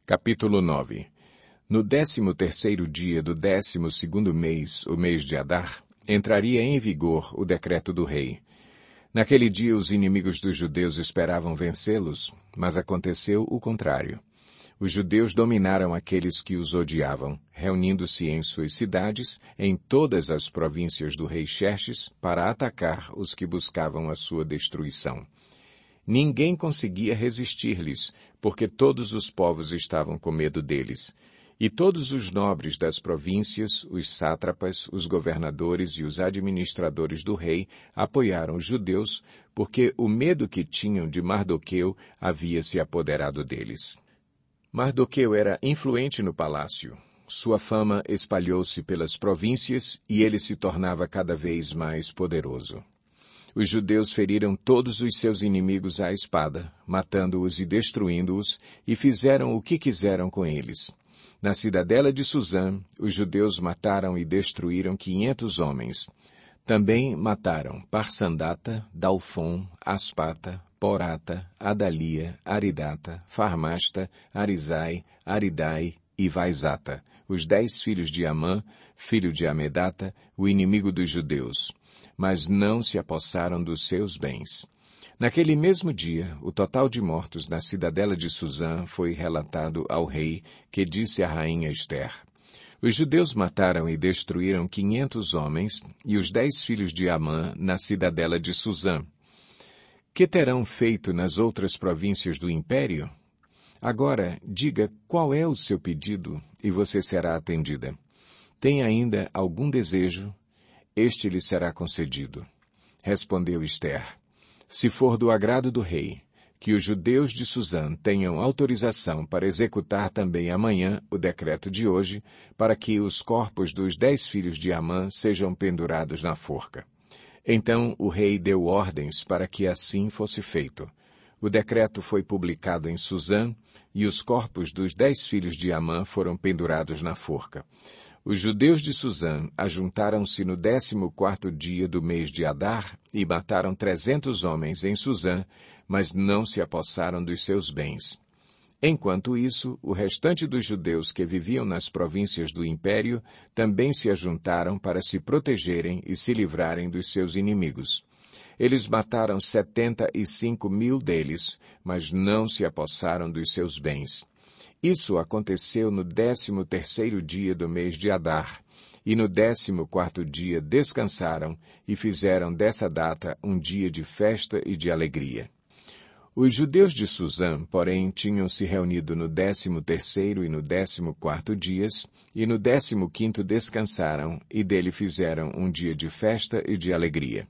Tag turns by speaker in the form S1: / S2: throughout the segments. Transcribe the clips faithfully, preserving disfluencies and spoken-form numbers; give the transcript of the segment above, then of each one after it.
S1: Capítulo nove. No décimo terceiro dia do décimo segundo mês, o mês de Adar, entraria em vigor o decreto do rei. Naquele dia os inimigos dos judeus esperavam vencê-los, mas aconteceu o contrário. Os judeus dominaram aqueles que os odiavam, reunindo-se em suas cidades, em todas as províncias do rei Xerxes, para atacar os que buscavam a sua destruição. Ninguém conseguia resistir-lhes, porque todos os povos estavam com medo deles. E todos os nobres das províncias, os sátrapas, os governadores e os administradores do rei apoiaram os judeus, porque o medo que tinham de Mardoqueu havia se apoderado deles. Mardoqueu era influente no palácio. Sua fama espalhou-se pelas províncias e ele se tornava cada vez mais poderoso. Os judeus feriram todos os seus inimigos à espada, matando-os e destruindo-os, e fizeram o que quiseram com eles. Na cidadela de Suzã, os judeus mataram e destruíram quinhentos homens. Também mataram Parsandata, Dalfon, Aspata, Porata, Adalia, Aridata, Farmasta, Arizai, Aridai e Vaizata, os dez filhos de Amã, filho de Amedata, o inimigo dos judeus. Mas não se apossaram dos seus bens. Naquele mesmo dia, o total de mortos na cidadela de Suzã foi relatado ao rei, que disse à rainha Ester: Os judeus mataram e destruíram quinhentos homens e os dez filhos de Amã na cidadela de Suzã. Que terão feito nas outras províncias do império? Agora, diga qual é o seu pedido e você será atendida. Tem ainda algum desejo? Este lhe será concedido. Respondeu Ester: Se for do agrado do rei, que os judeus de Suzã tenham autorização para executar também amanhã o decreto de hoje, para que os corpos dos dez filhos de Amã sejam pendurados na forca. Então o rei deu ordens para que assim fosse feito. O decreto foi publicado em Suzã, e os corpos dos dez filhos de Amã foram pendurados na forca. Os judeus de Suzã ajuntaram-se no décimo quarto dia do mês de Adar e mataram trezentos homens em Suzã, mas não se apossaram dos seus bens. Enquanto isso, o restante dos judeus que viviam nas províncias do império também se ajuntaram para se protegerem e se livrarem dos seus inimigos. Eles mataram setenta e cinco mil deles, mas não se apossaram dos seus bens. Isso aconteceu no décimo terceiro dia do mês de Adar, e no décimo quarto dia descansaram e fizeram dessa data um dia de festa e de alegria. Os judeus de Suzã, porém, tinham se reunido no décimo terceiro e no décimo quarto dias, e no décimo quinto descansaram, e dele fizeram um dia de festa e de alegria.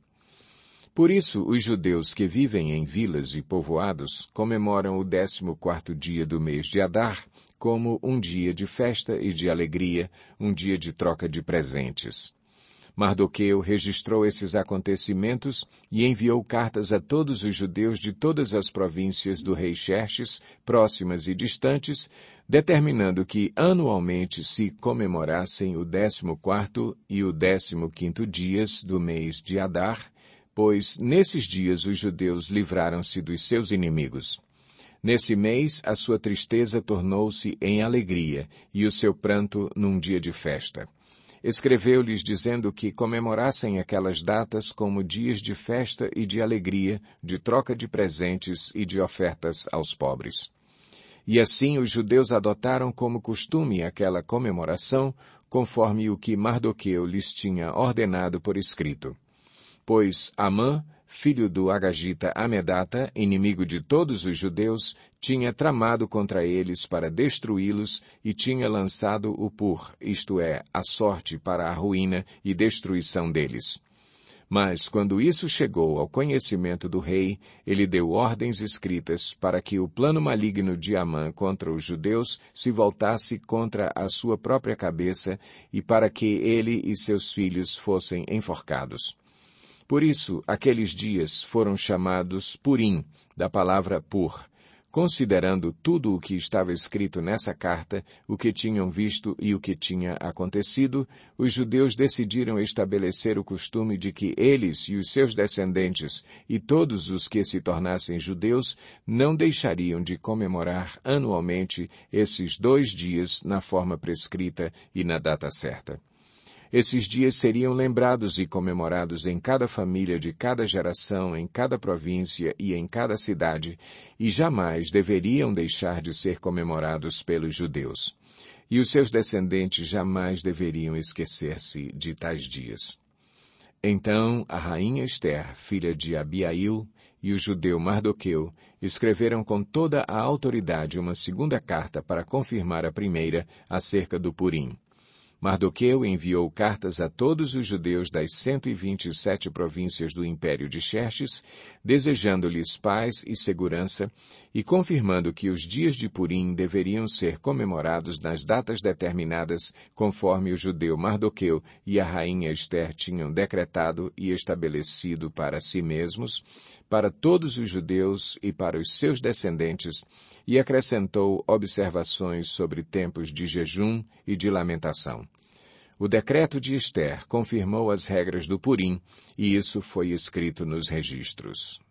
S1: Por isso, os judeus que vivem em vilas e povoados comemoram o décimo quarto dia do mês de Adar como um dia de festa e de alegria, um dia de troca de presentes. Mardoqueu registrou esses acontecimentos e enviou cartas a todos os judeus de todas as províncias do rei Xerxes, próximas e distantes, determinando que anualmente se comemorassem o décimo quarto e o décimo quinto dias do mês de Adar, pois nesses dias os judeus livraram-se dos seus inimigos. Nesse mês, a sua tristeza tornou-se em alegria, e o seu pranto num dia de festa. Escreveu-lhes dizendo que comemorassem aquelas datas como dias de festa e de alegria, de troca de presentes e de ofertas aos pobres. E assim os judeus adotaram como costume aquela comemoração, conforme o que Mardoqueu lhes tinha ordenado por escrito. Pois Amã, filho do Agagita Amedata, inimigo de todos os judeus, tinha tramado contra eles para destruí-los e tinha lançado o pur, isto é, a sorte para a ruína e destruição deles. Mas, quando isso chegou ao conhecimento do rei, ele deu ordens escritas para que o plano maligno de Amã contra os judeus se voltasse contra a sua própria cabeça e para que ele e seus filhos fossem enforcados. Por isso, aqueles dias foram chamados Purim, da palavra pur, Considerando tudo o que estava escrito nessa carta, o que tinham visto e o que tinha acontecido, os judeus decidiram estabelecer o costume de que eles e os seus descendentes e todos os que se tornassem judeus não deixariam de comemorar anualmente esses dois dias na forma prescrita e na data certa. Esses dias seriam lembrados e comemorados em cada família de cada geração, em cada província e em cada cidade, e jamais deveriam deixar de ser comemorados pelos judeus. E os seus descendentes jamais deveriam esquecer-se de tais dias. Então a rainha Ester, filha de Abiail, e o judeu Mardoqueu escreveram com toda a autoridade uma segunda carta para confirmar a primeira acerca do Purim. Mardoqueu enviou cartas a todos os judeus das cento e vinte e sete províncias do Império de Xerxes, desejando-lhes paz e segurança e confirmando que os dias de Purim deveriam ser comemorados nas datas determinadas conforme o judeu Mardoqueu e a rainha Ester tinham decretado e estabelecido para si mesmos, para todos os judeus e para os seus descendentes, e acrescentou observações sobre tempos de jejum e de lamentação. O decreto de Ester confirmou as regras do Purim, e isso foi escrito nos registros.